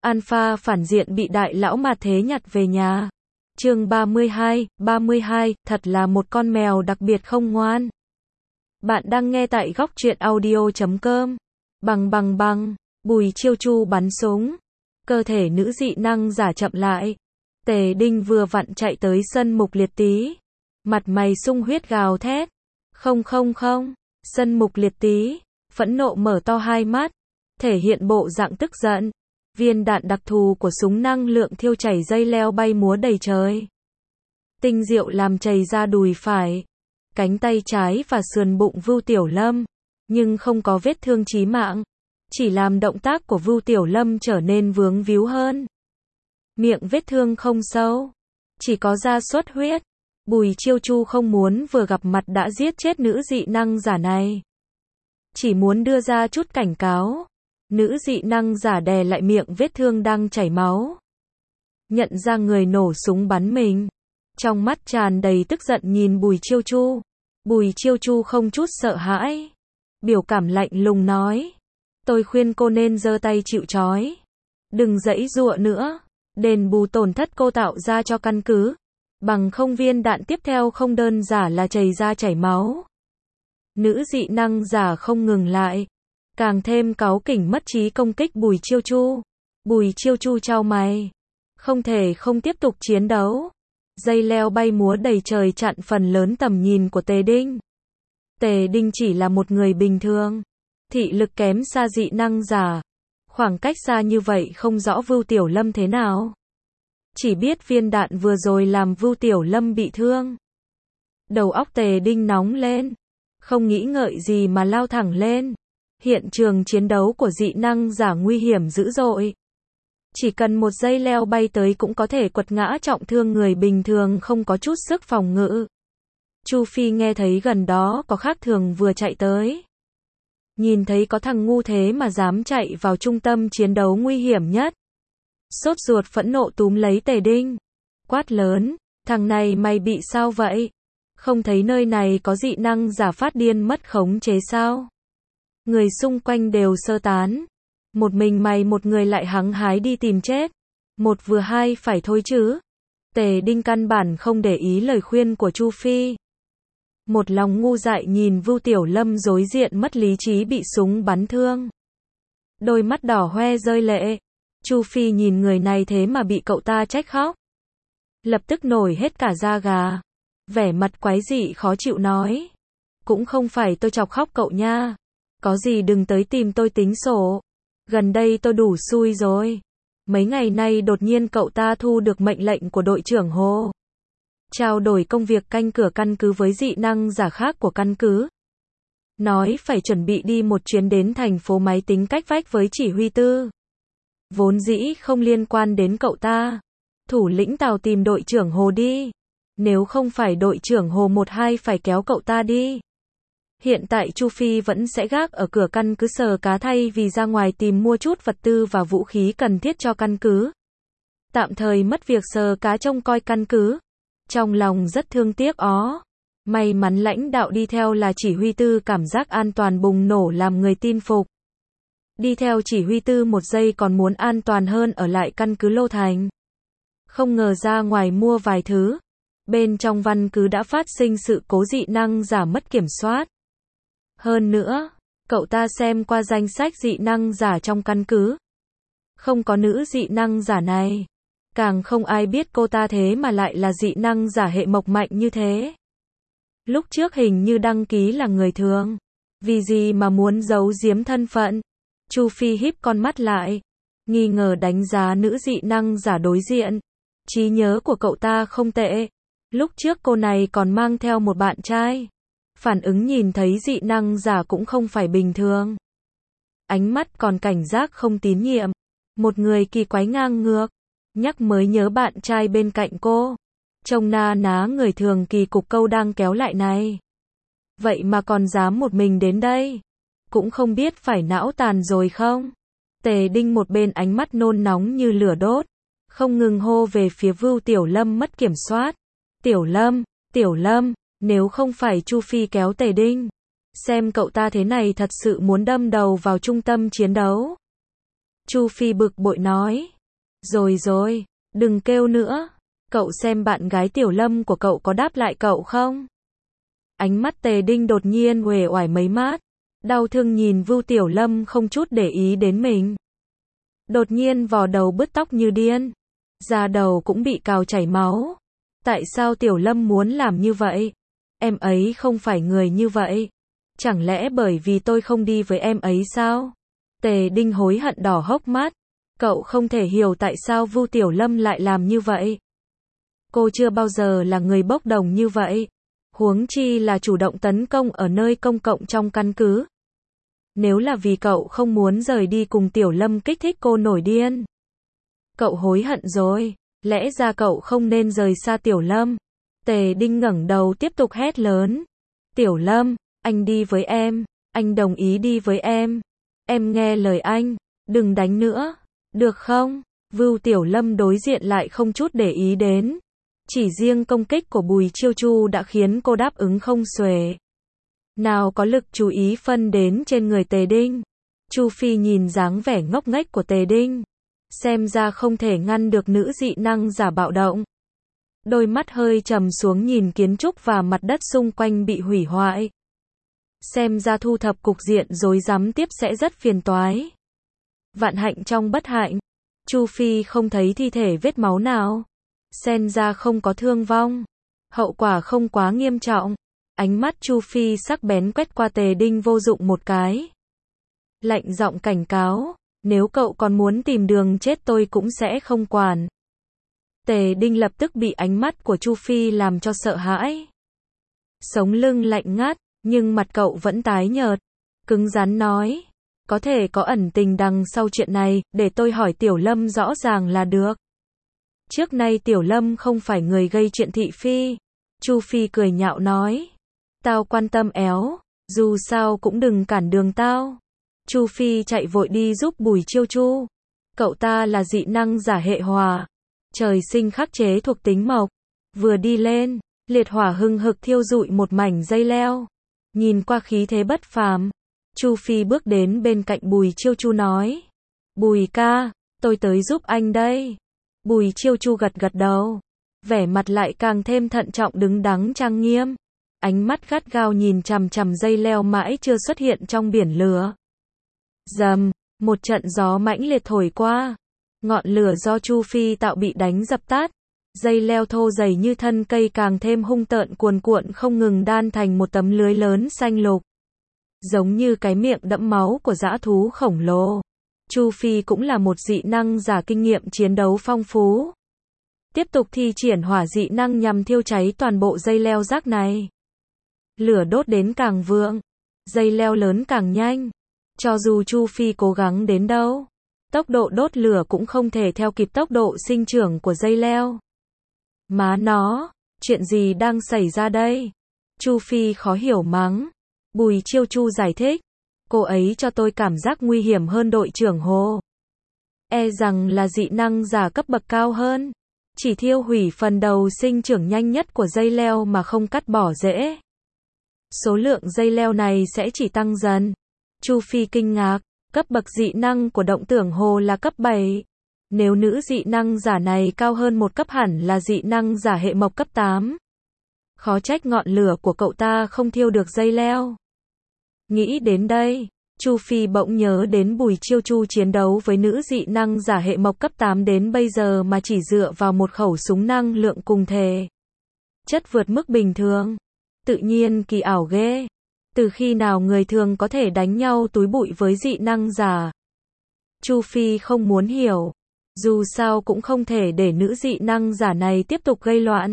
Alpha phản diện bị đại lão mà thế nhặt về nhà. Chương 32, thật là một con mèo đặc biệt không ngoan. Bạn đang nghe tại góc truyện audio.com. Bằng, Bùi Chiêu Chu bắn súng. Cơ thể nữ dị năng giả chậm lại. Tề Đinh vừa vặn chạy tới sân Mục Liệt Tý. Mặt mày sung huyết gào thét. Không. Sân Mục Liệt Tý, phẫn nộ mở to hai mắt, thể hiện bộ dạng tức giận. Viên đạn đặc thù của súng năng lượng thiêu chảy dây leo bay múa đầy trời. Tinh diệu làm chảy ra đùi phải, cánh tay trái và sườn bụng Vưu Tiểu Lâm, nhưng không có vết thương chí mạng, chỉ làm động tác của Vưu Tiểu Lâm trở nên vướng víu hơn. Miệng vết thương không sâu, chỉ có ra xuất huyết. Bùi Chiêu Chu không muốn vừa gặp mặt đã giết chết nữ dị năng giả này, chỉ muốn đưa ra chút cảnh cáo. Nữ dị năng giả đè lại miệng vết thương đang chảy máu, nhận ra người nổ súng bắn mình, trong mắt tràn đầy tức giận nhìn Bùi Chiêu Chu. Bùi Chiêu Chu không chút sợ hãi, biểu cảm lạnh lùng nói: tôi khuyên cô nên giơ tay chịu trói, đừng giãy giụa nữa, đền bù tổn thất cô tạo ra cho căn cứ, bằng không viên đạn tiếp theo không đơn giản là chảy ra chảy máu. Nữ dị năng giả không ngừng lại, càng thêm cáu kỉnh mất trí công kích Bùi Chiêu Chu. Bùi Chiêu Chu chau mày, không thể không tiếp tục chiến đấu. Dây leo bay múa đầy trời chặn phần lớn tầm nhìn của Tề Đinh. Tề Đinh chỉ là một người bình thường, thị lực kém xa dị năng giả, khoảng cách xa như vậy không rõ Vưu Tiểu Lâm thế nào, chỉ biết viên đạn vừa rồi làm Vưu Tiểu Lâm bị thương. Đầu óc Tề Đinh nóng lên, không nghĩ ngợi gì mà lao thẳng lên. Hiện trường chiến đấu của dị năng giả nguy hiểm dữ dội. Chỉ cần một dây leo bay tới cũng có thể quật ngã trọng thương người bình thường không có chút sức phòng ngự. Chu Phi nghe thấy gần đó có khác thường vừa chạy tới. Nhìn thấy có thằng ngu thế mà dám chạy vào trung tâm chiến đấu nguy hiểm nhất. Sốt ruột phẫn nộ túm lấy Tề Đinh, quát lớn: thằng này mày bị sao vậy? Không thấy nơi này có dị năng giả phát điên mất khống chế sao? Người xung quanh đều sơ tán, một mình mày một người lại hăng hái đi tìm chết. Một vừa hai phải thôi chứ. Tề Đinh căn bản không để ý lời khuyên của Chu Phi. Một lòng ngu dại nhìn Vưu Tiểu Lâm đối diện mất lý trí bị súng bắn thương, đôi mắt đỏ hoe rơi lệ. Chu Phi nhìn người này thế mà bị cậu ta trách khóc, lập tức nổi hết cả da gà, vẻ mặt quái dị khó chịu nói: cũng không phải tôi chọc khóc cậu nha, có gì đừng tới tìm tôi tính sổ. Gần đây tôi đủ xui rồi. Mấy ngày nay đột nhiên cậu ta thu được mệnh lệnh của đội trưởng Hồ, trao đổi công việc canh cửa căn cứ với dị năng giả khác của căn cứ. Nói phải chuẩn bị đi một chuyến đến thành phố máy tính cách vách với chỉ huy tư. Vốn dĩ không liên quan đến cậu ta. Thủ lĩnh Tào tìm đội trưởng Hồ đi. Nếu không phải đội trưởng Hồ một hai phải kéo cậu ta đi. Hiện tại Chu Phi vẫn sẽ gác ở cửa căn cứ sờ cá thay vì ra ngoài tìm mua chút vật tư và vũ khí cần thiết cho căn cứ. Tạm thời mất việc sờ cá trông coi căn cứ. Trong lòng rất thương tiếc ó. May mắn lãnh đạo đi theo là chỉ huy tư, cảm giác an toàn bùng nổ làm người tin phục. Đi theo chỉ huy tư một giây còn muốn an toàn hơn ở lại căn cứ Lô Thành. Không ngờ ra ngoài mua vài thứ, bên trong văn cứ đã phát sinh sự cố dị năng giả mất kiểm soát. Hơn nữa, cậu ta xem qua danh sách dị năng giả trong căn cứ, không có nữ dị năng giả này, càng không ai biết cô ta thế mà lại là dị năng giả hệ mộc mạnh như thế. Lúc trước hình như đăng ký là người thường, vì gì mà muốn giấu giếm thân phận? Chu Phi híp con mắt lại, nghi ngờ đánh giá nữ dị năng giả đối diện. Trí nhớ của cậu ta không tệ, lúc trước cô này còn mang theo một bạn trai. Phản ứng nhìn thấy dị năng giả cũng không phải bình thường. Ánh mắt còn cảnh giác không tín nhiệm. Một người kỳ quái ngang ngược. Nhắc mới nhớ bạn trai bên cạnh cô. Trông na ná người thường kỳ cục câu đang kéo lại này. Vậy mà còn dám một mình đến đây. Cũng không biết phải não tàn rồi không? Tề Đinh một bên ánh mắt nôn nóng như lửa đốt, không ngừng hô về phía Vưu Tiểu Lâm mất kiểm soát. Tiểu Lâm, nếu không phải Chu Phi kéo Tề Đinh, xem cậu ta thế này thật sự muốn đâm đầu vào trung tâm chiến đấu. Chu Phi bực bội nói, Rồi rồi, đừng kêu nữa. Cậu xem bạn gái Tiểu Lâm của cậu có đáp lại cậu không? Ánh mắt Tề Đinh đột nhiên uể oải mấy mát. Đau thương nhìn Vưu Tiểu Lâm không chút để ý đến mình. Đột nhiên vò đầu bứt tóc như điên. Da đầu cũng bị cào chảy máu. Tại sao Tiểu Lâm muốn làm như vậy? Em ấy không phải người như vậy. Chẳng lẽ bởi vì tôi không đi với em ấy sao? Tề Đinh hối hận đỏ hốc mắt. Cậu không thể hiểu tại sao Vưu Tiểu Lâm lại làm như vậy. Cô chưa bao giờ là người bốc đồng như vậy. Huống chi là chủ động tấn công ở nơi công cộng trong căn cứ. Nếu là vì cậu không muốn rời đi cùng Tiểu Lâm kích thích cô nổi điên. Cậu hối hận rồi, lẽ ra cậu không nên rời xa Tiểu Lâm. Tề Đinh ngẩng đầu tiếp tục hét lớn. Tiểu Lâm, anh đi với em, anh đồng ý đi với em. Em nghe lời anh, đừng đánh nữa, được không? Vưu Tiểu Lâm đối diện lại không chút để ý đến. Chỉ riêng công kích của Bùi Chiêu Chu đã khiến cô đáp ứng không xuể. Nào có lực chú ý phân đến trên người Tề Đinh. Chu Phi nhìn dáng vẻ ngốc nghếch của Tề Đinh. Xem ra không thể ngăn được nữ dị năng giả bạo động. Đôi mắt hơi trầm xuống nhìn kiến trúc và mặt đất xung quanh bị hủy hoại. Xem ra thu thập cục diện rối rắm tiếp sẽ rất phiền toái. Vạn hạnh trong bất hạnh. Chu Phi không thấy thi thể vết máu nào. Xem ra không có thương vong. Hậu quả không quá nghiêm trọng. Ánh mắt Chu Phi sắc bén quét qua Tề Đinh vô dụng một cái. Lạnh giọng cảnh cáo, nếu cậu còn muốn tìm đường chết tôi cũng sẽ không quản. Tề Đinh lập tức bị ánh mắt của Chu Phi làm cho sợ hãi. Sống lưng lạnh ngắt, nhưng mặt cậu vẫn tái nhợt. Cứng rắn nói, có thể có ẩn tình đằng sau chuyện này, để tôi hỏi Tiểu Lâm rõ ràng là được. Trước nay Tiểu Lâm không phải người gây chuyện thị phi. Chu Phi cười nhạo nói. Tao quan tâm éo, dù sao cũng đừng cản đường tao. Chu Phi chạy vội đi giúp Bùi Chiêu Chu. Cậu ta là dị năng giả hệ hỏa. Trời sinh khắc chế thuộc tính mộc. Vừa đi lên, liệt hỏa hừng hực thiêu rụi một mảnh dây leo. Nhìn qua khí thế bất phàm. Chu Phi bước đến bên cạnh Bùi Chiêu Chu nói. Bùi ca, tôi tới giúp anh đây. Bùi Chiêu Chu gật gật đầu. Vẻ mặt lại càng thêm thận trọng đứng đắn trang nghiêm. Ánh mắt gắt gao nhìn chằm chằm dây leo mãi chưa xuất hiện trong biển lửa. Rầm, một trận gió mãnh liệt thổi qua. Ngọn lửa do Chu Phi tạo bị đánh dập tắt. Dây leo thô dày như thân cây càng thêm hung tợn cuồn cuộn không ngừng đan thành một tấm lưới lớn xanh lục. Giống như cái miệng đẫm máu của dã thú khổng lồ. Chu Phi cũng là một dị năng giả kinh nghiệm chiến đấu phong phú. Tiếp tục thi triển hỏa dị năng nhằm thiêu cháy toàn bộ dây leo rác này. Lửa đốt đến càng vượng, dây leo lớn càng nhanh. Cho dù Chu Phi cố gắng đến đâu, tốc độ đốt lửa cũng không thể theo kịp tốc độ sinh trưởng của dây leo. Má nó, chuyện gì đang xảy ra đây? Chu Phi khó hiểu mắng. Bùi Chiêu Chu giải thích. Cô ấy cho tôi cảm giác nguy hiểm hơn đội trưởng Hồ. E rằng là dị năng giả cấp bậc cao hơn. Chỉ thiêu hủy phần đầu sinh trưởng nhanh nhất của dây leo mà không cắt bỏ rễ. Số lượng dây leo này sẽ chỉ tăng dần. Chu Phi kinh ngạc, cấp bậc dị năng của động tưởng Hồ là cấp 7. Nếu nữ dị năng giả này cao hơn một cấp hẳn là dị năng giả hệ mộc cấp 8. Khó trách ngọn lửa của cậu ta không thiêu được dây leo. Nghĩ đến đây, Chu Phi bỗng nhớ đến Bùi Chiêu Chu chiến đấu với nữ dị năng giả hệ mộc cấp 8 đến bây giờ mà chỉ dựa vào một khẩu súng năng lượng cùng thể. Chất vượt mức bình thường. Tự nhiên kỳ ảo ghê. Từ khi nào người thường có thể đánh nhau túi bụi với dị năng giả? Chu Phi không muốn hiểu. Dù sao cũng không thể để nữ dị năng giả này tiếp tục gây loạn.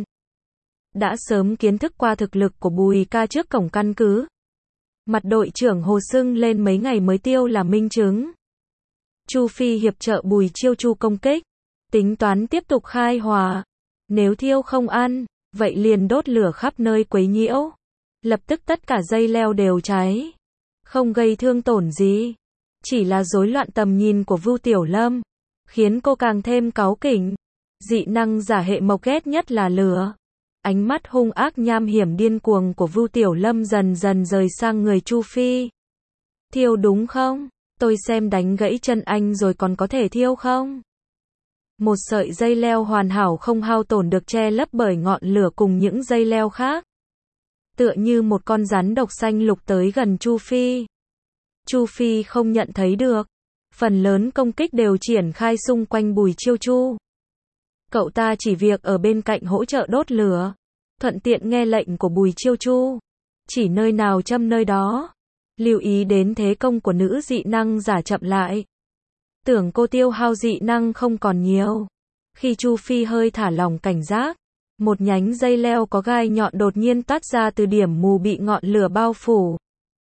Đã sớm kiến thức qua thực lực của Bùi ca trước cổng căn cứ. Mặt đội trưởng Hồ sưng lên mấy ngày mới tiêu là minh chứng. Chu Phi hiệp trợ Bùi Chiêu Chu công kích. Tính toán tiếp tục khai hỏa. Nếu thiêu không ăn, vậy liền đốt lửa khắp nơi quấy nhiễu. Lập tức tất cả dây leo đều cháy. Không gây thương tổn gì. Chỉ là rối loạn tầm nhìn của Vưu Tiểu Lâm. Khiến cô càng thêm cáu kỉnh. Dị năng giả hệ mộc ghét nhất là lửa. Ánh mắt hung ác nham hiểm điên cuồng của Vưu Tiểu Lâm dần dần rời sang người Chu Phi. Thiêu đúng không? Tôi xem đánh gãy chân anh rồi còn có thể thiêu không? Một sợi dây leo hoàn hảo không hao tổn được che lấp bởi ngọn lửa cùng những dây leo khác. Tựa như một con rắn độc xanh lục tới gần Chu Phi. Chu Phi không nhận thấy được. Phần lớn công kích đều triển khai xung quanh Bùi Chiêu Chu. Cậu ta chỉ việc ở bên cạnh hỗ trợ đốt lửa. Thuận tiện nghe lệnh của Bùi Chiêu Chu. Chỉ nơi nào châm nơi đó. Lưu ý đến thế công của nữ dị năng giả chậm lại. Tưởng cô tiêu hao dị năng không còn nhiều. Khi Chu Phi hơi thả lỏng cảnh giác, một nhánh dây leo có gai nhọn đột nhiên toát ra từ điểm mù bị ngọn lửa bao phủ.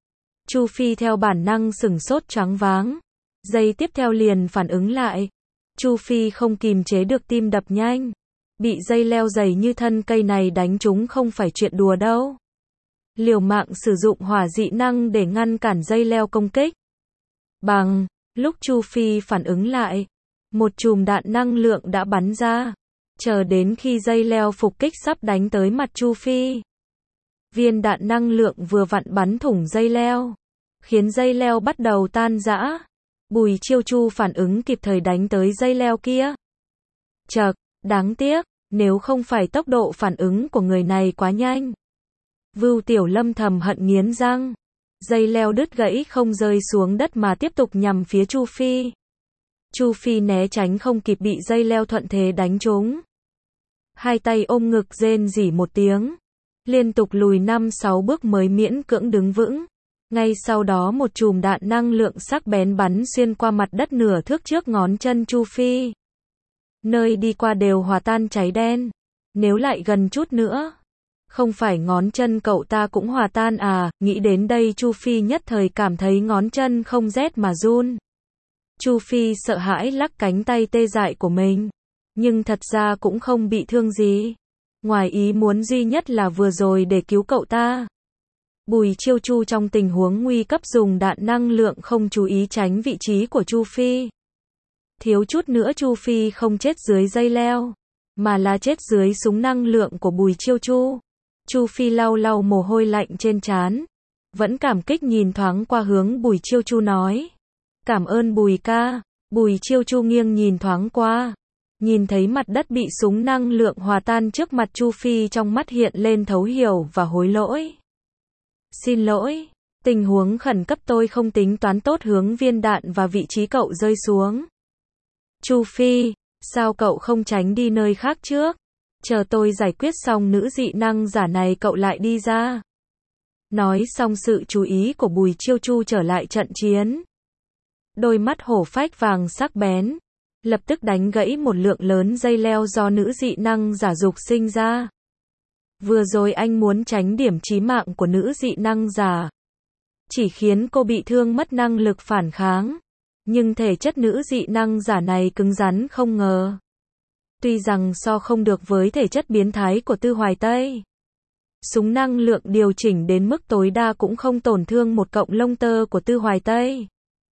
Chu Phi theo bản năng sửng sốt choáng váng. Giây tiếp theo liền phản ứng lại. Chu Phi không kìm chế được tim đập nhanh. Bị dây leo dày như thân cây này đánh trúng không phải chuyện đùa đâu. Liều mạng sử dụng hỏa dị năng để ngăn cản dây leo công kích. Bằng, lúc Chu Phi phản ứng lại, một chùm đạn năng lượng đã bắn ra. Chờ đến khi dây leo phục kích sắp đánh tới mặt Chu Phi. Viên đạn năng lượng vừa vặn bắn thủng dây leo, khiến dây leo bắt đầu tan rã. Bùi Chiêu Chu phản ứng kịp thời đánh tới dây leo kia. Chậc, đáng tiếc, nếu không phải tốc độ phản ứng của người này quá nhanh. Vưu Tiểu Lâm thầm hận nghiến răng. Dây leo đứt gãy không rơi xuống đất mà tiếp tục nhằm phía Chu Phi. Chu Phi né tránh không kịp bị dây leo thuận thế đánh trúng. Hai tay ôm ngực rên rỉ một tiếng. Liên tục lùi 5-6 bước mới miễn cưỡng đứng vững. Ngay sau đó một chùm đạn năng lượng sắc bén bắn xuyên qua mặt đất nửa thước trước ngón chân Chu Phi. Nơi đi qua đều hòa tan cháy đen. Nếu lại gần chút nữa, không phải ngón chân cậu ta cũng hòa tan à? Nghĩ đến đây Chu Phi nhất thời cảm thấy ngón chân không rét mà run. Chu Phi sợ hãi lắc cánh tay tê dại của mình. Nhưng thật ra cũng không bị thương gì. Ngoài ý muốn duy nhất là vừa rồi để cứu cậu ta. Bùi Chiêu Chu trong tình huống nguy cấp dùng đạn năng lượng không chú ý tránh vị trí của Chu Phi. Thiếu chút nữa Chu Phi không chết dưới dây leo, mà là chết dưới súng năng lượng của Bùi Chiêu Chu. Chu Phi lau lau mồ hôi lạnh trên trán, vẫn cảm kích nhìn thoáng qua hướng Bùi Chiêu Chu nói. Cảm ơn Bùi ca. Bùi Chiêu Chu nghiêng nhìn thoáng qua. Nhìn thấy mặt đất bị súng năng lượng hòa tan trước mặt Chu Phi, trong mắt hiện lên thấu hiểu và hối lỗi. Xin lỗi, tình huống khẩn cấp tôi không tính toán tốt hướng viên đạn và vị trí cậu rơi xuống. Chu Phi, sao cậu không tránh đi nơi khác trước? Chờ tôi giải quyết xong nữ dị năng giả này cậu lại đi ra. Nói xong sự chú ý của Bùi Chiêu Chu trở lại trận chiến. Đôi mắt hổ phách vàng sắc bén, lập tức đánh gãy một lượng lớn dây leo do nữ dị năng giả dục sinh ra. Vừa rồi anh muốn tránh điểm chí mạng của nữ dị năng giả, chỉ khiến cô bị thương mất năng lực phản kháng. Nhưng thể chất nữ dị năng giả này cứng rắn không ngờ. Tuy rằng so không được với thể chất biến thái của Tư Hoài Tây, súng năng lượng điều chỉnh đến mức tối đa cũng không tổn thương một cọng lông tơ của Tư Hoài Tây.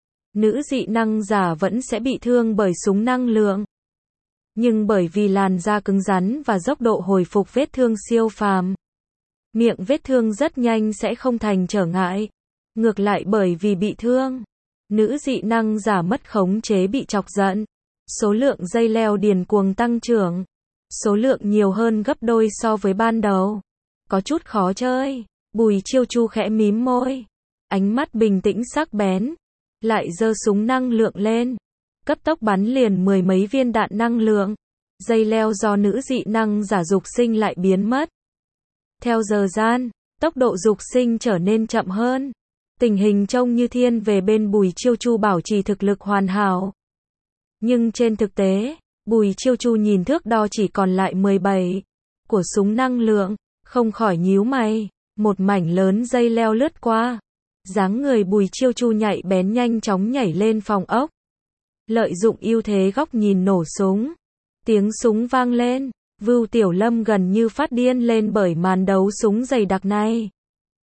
Nữ dị năng giả vẫn sẽ bị thương bởi súng năng lượng. Nhưng bởi vì làn da cứng rắn và tốc độ hồi phục vết thương siêu phàm, miệng vết thương rất nhanh sẽ không thành trở ngại. Ngược lại bởi vì bị thương, nữ dị năng giả mất khống chế bị chọc giận. Số lượng dây leo điên cuồng tăng trưởng. Số lượng nhiều hơn gấp đôi so với ban đầu. Có chút khó chơi. Bùi Chiêu Chu khẽ mím môi. Ánh mắt bình tĩnh sắc bén. Lại giơ súng năng lượng lên. Cấp tốc bắn liền 10 mấy viên đạn năng lượng. Dây leo do nữ dị năng giả dục sinh lại biến mất. Theo giờ gian, tốc độ dục sinh trở nên chậm hơn. Tình hình trông như thiên về bên Bùi Chiêu Chu bảo trì thực lực hoàn hảo. Nhưng trên thực tế, Bùi Chiêu Chu nhìn thước đo chỉ còn lại 17 của súng năng lượng, không khỏi nhíu mày. Một mảnh lớn dây leo lướt qua. Dáng người Bùi Chiêu Chu nhạy bén nhanh chóng nhảy lên phòng ốc. Lợi dụng ưu thế góc nhìn nổ súng. Tiếng súng vang lên, Vưu Tiểu Lâm gần như phát điên lên bởi màn đấu súng dày đặc này.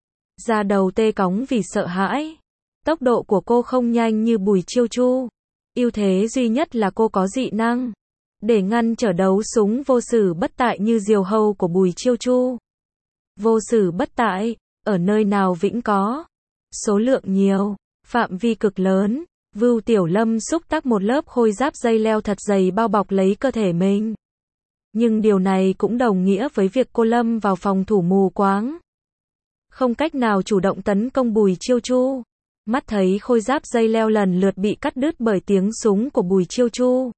Da đầu tê cóng vì sợ hãi. Tốc độ của cô không nhanh như Bùi Chiêu Chu. Ưu thế duy nhất là cô có dị năng để ngăn trở đấu súng vô xử bất tại như diều hâu của Bùi Chiêu Chu. Vô xử bất tại, ở nơi nào vĩnh có. Số lượng nhiều, phạm vi cực lớn, Vưu Tiểu Lâm xúc tác một lớp khôi giáp dây leo thật dày bao bọc lấy cơ thể mình. Nhưng điều này cũng đồng nghĩa với việc cô lâm vào phòng thủ mù quáng. Không cách nào chủ động tấn công Bùi Chiêu Chu. Mắt thấy khôi giáp dây leo lần lượt bị cắt đứt bởi tiếng súng của Bùi Chiêu Chu.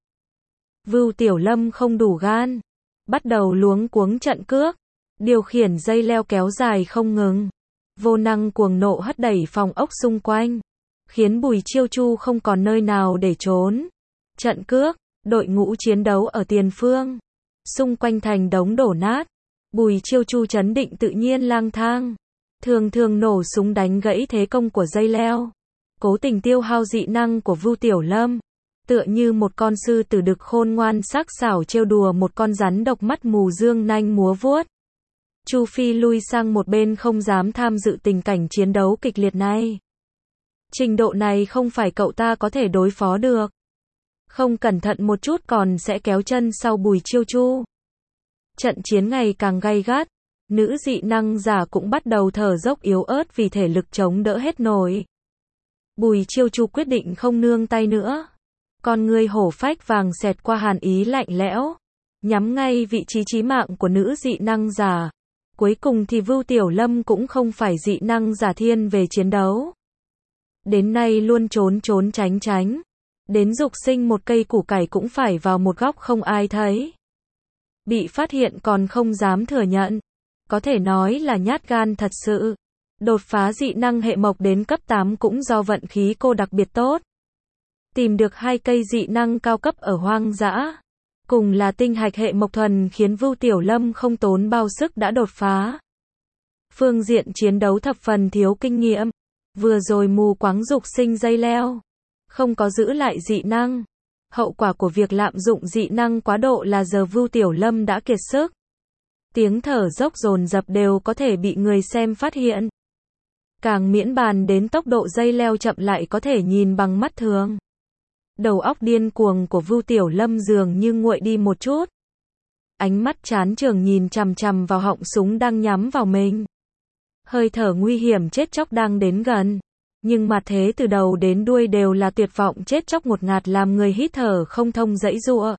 Vưu Tiểu Lâm không đủ gan. Bắt đầu luống cuống trận cước. Điều khiển dây leo kéo dài không ngừng. Vô năng cuồng nộ hất đẩy phòng ốc xung quanh. Khiến Bùi Chiêu Chu không còn nơi nào để trốn. Trận cước, đội ngũ chiến đấu ở tiền phương. Xung quanh thành đống đổ nát. Bùi Chiêu Chu trấn định tự nhiên lang thang. Thường thường nổ súng đánh gãy thế công của dây leo. Cố tình tiêu hao dị năng của Vưu Tiểu Lâm. Tựa như một con sư tử đực khôn ngoan sắc sảo trêu đùa một con rắn độc mắt mù dương nanh múa vuốt. Chu Phi lui sang một bên không dám tham dự tình cảnh chiến đấu kịch liệt này. Trình độ này không phải cậu ta có thể đối phó được. Không cẩn thận một chút còn sẽ kéo chân sau Bùi Chiêu Chu. Trận chiến ngày càng gay gắt. Nữ dị năng giả cũng bắt đầu thở dốc yếu ớt vì thể lực chống đỡ hết nổi. Bùi Chiêu Chu quyết định không nương tay nữa. Con ngươi hổ phách vàng xẹt qua hàn ý lạnh lẽo. Nhắm ngay vị trí chí mạng của nữ dị năng giả. Cuối cùng thì Vưu Tiểu Lâm cũng không phải dị năng giả thiên về chiến đấu. Đến nay luôn trốn trốn tránh tránh. Đến dục sinh một cây củ cải cũng phải vào một góc không ai thấy. Bị phát hiện còn không dám thừa nhận. Có thể nói là nhát gan thật sự. Đột phá dị năng hệ mộc đến cấp 8 cũng do vận khí cô đặc biệt tốt. Tìm được 2 cây dị năng cao cấp ở hoang dã. Cùng là tinh hạch hệ mộc thuần khiến Vưu Tiểu Lâm không tốn bao sức đã đột phá. Phương diện chiến đấu thập phần thiếu kinh nghiệm. Vừa rồi mù quáng dục sinh dây leo. Không có giữ lại dị năng. Hậu quả của việc lạm dụng dị năng quá độ là giờ Vưu Tiểu Lâm đã kiệt sức. Tiếng thở dốc dồn dập đều có thể bị người xem phát hiện. Càng miễn bàn đến tốc độ dây leo chậm lại có thể nhìn bằng mắt thường. Đầu óc điên cuồng của Vưu Tiểu Lâm dường như nguội đi một chút. Ánh mắt chán chường nhìn chằm chằm vào họng súng đang nhắm vào mình. Hơi thở nguy hiểm chết chóc đang đến gần. Nhưng mà thế từ đầu đến đuôi đều là tuyệt vọng chết chóc ngột ngạt làm người hít thở không thông giãy giụa.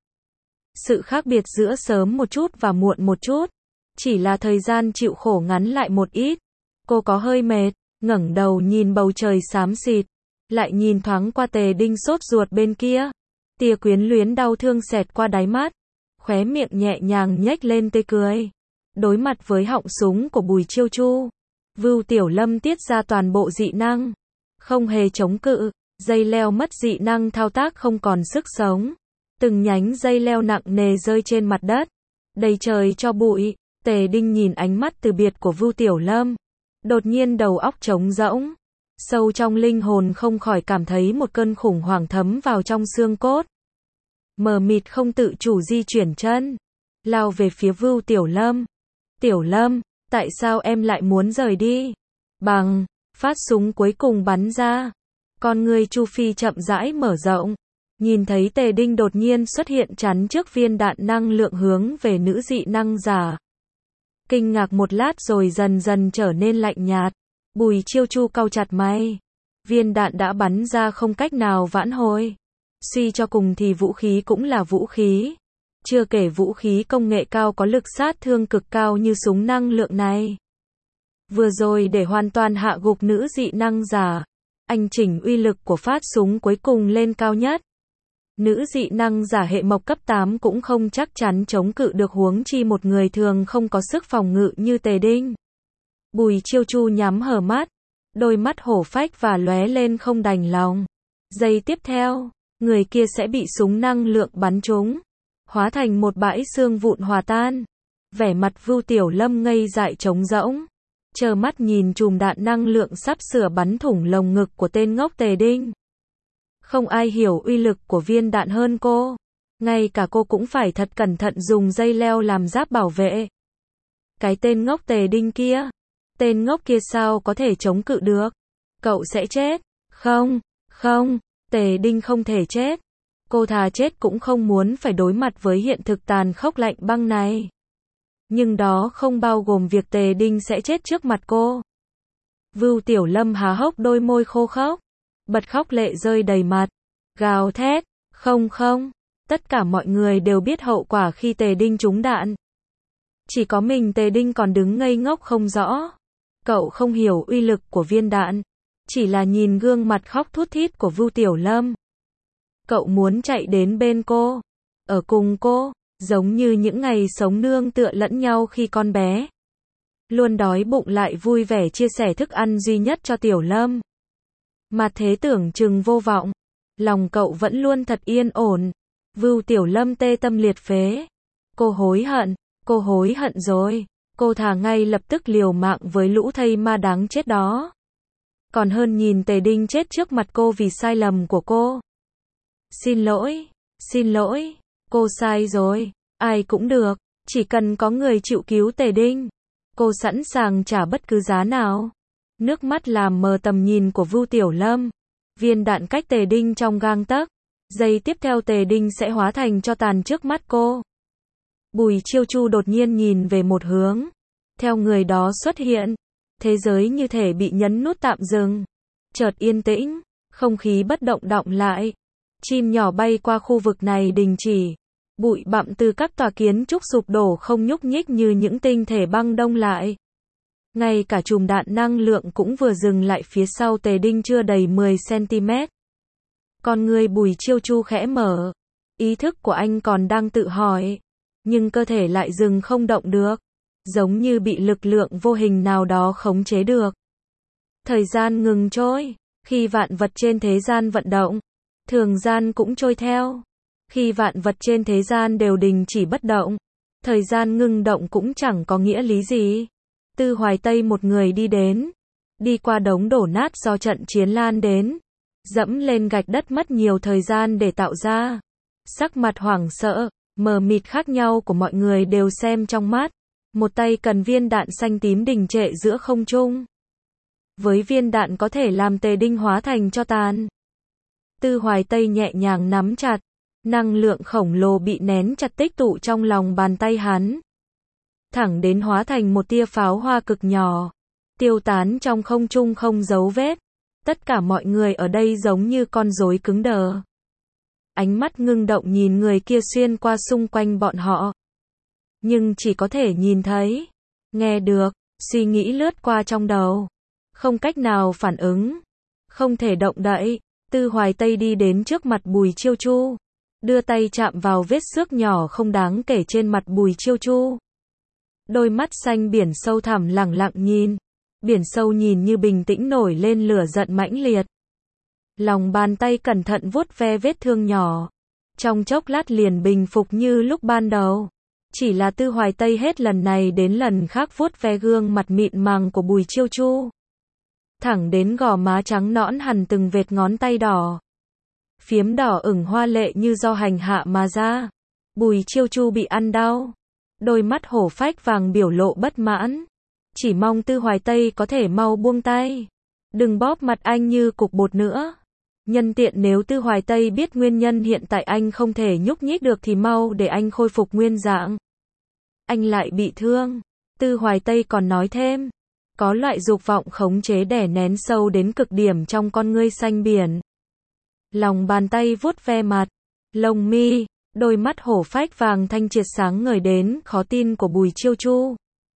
Sự khác biệt giữa sớm một chút và muộn một chút. Chỉ là thời gian chịu khổ ngắn lại một ít. Cô có hơi mệt, ngẩng đầu nhìn bầu trời xám xịt. Lại nhìn thoáng qua Tề Đinh sốt ruột bên kia. Tia quyến luyến đau thương xẹt qua đáy mắt. Khóe miệng nhẹ nhàng nhếch lên tươi cười. Đối mặt với họng súng của Bùi Chiêu Chu. Vưu Tiểu Lâm tiết ra toàn bộ dị năng. Không hề chống cự. Dây leo mất dị năng thao tác không còn sức sống. Từng nhánh dây leo nặng nề rơi trên mặt đất. Đầy trời cho bụi. Tề Đinh nhìn ánh mắt từ biệt của Vưu Tiểu Lâm. Đột nhiên đầu óc trống rỗng. Sâu trong linh hồn không khỏi cảm thấy một cơn khủng hoảng thấm vào trong xương cốt. Mờ mịt không tự chủ di chuyển chân. Lao về phía Vưu Tiểu Lâm. Tiểu Lâm, tại sao em lại muốn rời đi? Bằng, phát súng cuối cùng bắn ra. Con người Chu Phi chậm rãi mở rộng. Nhìn thấy Tề Đinh đột nhiên xuất hiện chắn trước viên đạn năng lượng hướng về nữ dị năng giả. Kinh ngạc một lát rồi dần dần trở nên lạnh nhạt. Bùi Chiêu Chu cau chặt mày. Viên đạn đã bắn ra không cách nào vãn hồi. Suy cho cùng thì vũ khí cũng là vũ khí. Chưa kể vũ khí công nghệ cao có lực sát thương cực cao như súng năng lượng này. Vừa rồi để hoàn toàn hạ gục nữ dị năng giả, anh chỉnh uy lực của phát súng cuối cùng lên cao nhất. Nữ dị năng giả hệ mộc cấp 8 cũng không chắc chắn chống cự được huống chi một người thường không có sức phòng ngự như Tề Đinh. Bùi Chiêu Chu nhắm hờ mắt, đôi mắt hổ phách và lóe lên không đành lòng. Giây tiếp theo, người kia sẽ bị súng năng lượng bắn trúng, hóa thành một bãi xương vụn hòa tan. Vẻ mặt Vưu Tiểu Lâm ngây dại trống rỗng, trơ mắt nhìn chùm đạn năng lượng sắp sửa bắn thủng lồng ngực của tên ngốc Tề Đinh. Không ai hiểu uy lực của viên đạn hơn cô. Ngay cả cô cũng phải thật cẩn thận dùng dây leo làm giáp bảo vệ. Cái tên ngốc Tề Đinh kia. Tên ngốc kia sao có thể chống cự được? Cậu sẽ chết. Không, không, Tề Đinh không thể chết. Cô thà chết cũng không muốn phải đối mặt với hiện thực tàn khốc lạnh băng này. Nhưng đó không bao gồm việc Tề Đinh sẽ chết trước mặt cô. Vưu Tiểu Lâm há hốc đôi môi khô khốc. bật khóc lệ rơi đầy mặt, gào thét, không không, tất cả mọi người đều biết hậu quả khi Tề Đinh trúng đạn. Chỉ có mình Tề Đinh còn đứng ngây ngốc không rõ. Cậu không hiểu uy lực của viên đạn, chỉ là nhìn gương mặt khóc thút thít của Vu Tiểu Lâm. Cậu muốn chạy đến bên cô, ở cùng cô, giống như những ngày sống nương tựa lẫn nhau khi con bé. Luôn đói bụng lại vui vẻ chia sẻ thức ăn duy nhất cho Tiểu Lâm. Mà thế tưởng chừng vô vọng, lòng cậu vẫn luôn thật yên ổn. Vu Tiểu Lâm tê tâm liệt phế. Cô hối hận rồi. Cô thà ngay lập tức liều mạng với lũ thây ma đáng chết đó. Còn hơn nhìn Tề Đinh chết trước mặt cô vì sai lầm của cô. Xin lỗi, cô sai rồi, ai cũng được, chỉ cần có người chịu cứu Tề Đinh. Cô sẵn sàng trả bất cứ giá nào. Nước mắt làm mờ tầm nhìn của Vu Tiểu Lâm. Viên đạn cách Tề Đinh trong gang tấc. Giây tiếp theo Tề Đinh sẽ hóa thành tro tàn trước mắt cô. Bùi Chiêu Chu đột nhiên nhìn về một hướng. Theo người đó xuất hiện, thế giới như thể bị nhấn nút tạm dừng. Chợt yên tĩnh, không khí bất động đọng lại. Chim nhỏ bay qua khu vực này đình chỉ. Bụi bặm từ các tòa kiến trúc sụp đổ không nhúc nhích như những tinh thể băng đông lại. Ngay cả chùm đạn năng lượng cũng vừa dừng lại phía sau Tề Đinh chưa đầy 10 cm. Con người Bùi Chiêu Chu khẽ mở. Ý thức của anh còn đang tự hỏi. Nhưng cơ thể lại dừng không động được. Giống như bị lực lượng vô hình nào đó khống chế được. Thời gian ngừng trôi. Khi vạn vật trên thế gian vận động, thường gian cũng trôi theo. Khi vạn vật trên thế gian đều đình chỉ bất động, thời gian ngưng động cũng chẳng có nghĩa lý gì. Tư Hoài Tây một người đi đến, đi qua đống đổ nát do trận chiến lan đến, dẫm lên gạch đất mất nhiều thời gian để tạo ra. Sắc mặt hoảng sợ, mờ mịt khác nhau của mọi người đều xem trong mắt. Một tay cầm viên đạn xanh tím đình trệ giữa không trung. Với viên đạn có thể làm Tề Đinh hóa thành tro tàn. Tư Hoài Tây nhẹ nhàng nắm chặt. Năng lượng khổng lồ bị nén chặt tích tụ trong lòng bàn tay hắn. Thẳng đến hóa thành một tia pháo hoa cực nhỏ. Tiêu tán trong không trung không dấu vết. Tất cả mọi người ở đây giống như con rối cứng đờ. Ánh mắt ngưng động nhìn người kia xuyên qua xung quanh bọn họ. Nhưng chỉ có thể nhìn thấy, nghe được, suy nghĩ lướt qua trong đầu. Không cách nào phản ứng. Không thể động đậy. Tư Hoài Tây đi đến trước mặt Bùi Chiêu Chu. Đưa tay chạm vào vết xước nhỏ không đáng kể trên mặt Bùi Chiêu Chu. Đôi mắt xanh biển sâu thẳm lẳng lặng nhìn. Biển sâu nhìn như bình tĩnh nổi lên lửa giận mãnh liệt. Lòng bàn tay cẩn thận vuốt ve vết thương nhỏ. Trong chốc lát liền bình phục như lúc ban đầu. Chỉ là Tư Hoài Tây hết lần này đến lần khác vuốt ve gương mặt mịn màng của Bùi Chiêu Chu. Thẳng đến gò má trắng nõn hằn từng vệt ngón tay đỏ. Phiếm đỏ ửng hoa lệ như do hành hạ mà ra. Bùi Chiêu Chu bị ăn đau. Đôi mắt hổ phách vàng biểu lộ bất mãn. Chỉ mong Tư Hoài Tây có thể mau buông tay. Đừng bóp mặt anh như cục bột nữa. Nhân tiện nếu Tư Hoài Tây biết nguyên nhân hiện tại anh không thể nhúc nhích được thì mau để anh khôi phục nguyên dạng. Anh lại bị thương. Tư Hoài Tây còn nói thêm. Có loại dục vọng khống chế đè nén sâu đến cực điểm trong con ngươi xanh biển. Lòng bàn tay vuốt ve mặt, lông mi, đôi mắt hổ phách vàng thanh triệt sáng ngời đến khó tin của Bùi Chiêu Chu.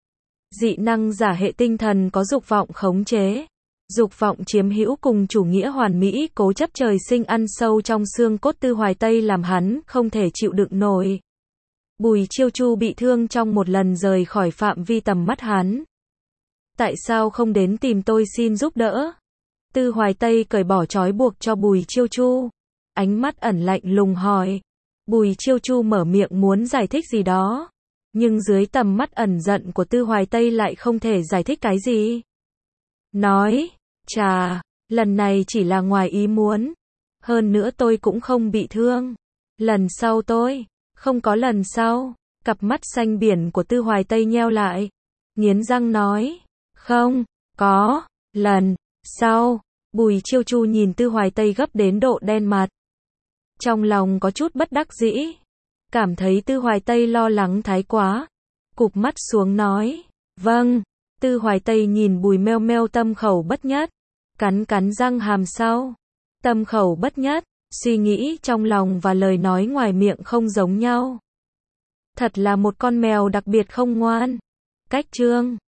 Dị năng giả hệ tinh thần có dục vọng khống chế. Dục vọng chiếm hữu cùng chủ nghĩa hoàn mỹ cố chấp trời sinh ăn sâu trong xương cốt Tư Hoài Tây làm hắn không thể chịu đựng nổi. Bùi Chiêu Chu bị thương trong một lần rời khỏi phạm vi tầm mắt hắn. Tại sao không đến tìm tôi xin giúp đỡ? Tư Hoài Tây cởi bỏ trói buộc cho Bùi Chiêu Chu. Ánh mắt ẩn lạnh lùng hỏi. Bùi Chiêu Chu mở miệng muốn giải thích gì đó. Nhưng dưới tầm mắt ẩn giận của Tư Hoài Tây lại không thể giải thích cái gì. Nói, chà, lần này chỉ là ngoài ý muốn. Hơn nữa tôi cũng không bị thương. Lần sau tôi, không có lần sau. Cặp mắt xanh biển của Tư Hoài Tây nheo lại. Nghiến răng nói, không, có, lần sau. Bùi Chiêu Chu nhìn Tư Hoài Tây gấp đến độ đen mặt. Trong lòng có chút bất đắc dĩ. Cảm thấy Tư Hoài Tây lo lắng thái quá. Cụp mắt xuống nói, vâng. Tư Hoài Tây nhìn Bùi meo meo tâm khẩu bất nhất. Cắn cắn răng hàm sau. tâm khẩu bất nhất, suy nghĩ trong lòng và lời nói ngoài miệng không giống nhau. Thật là một con mèo đặc biệt không ngoan. Cách chương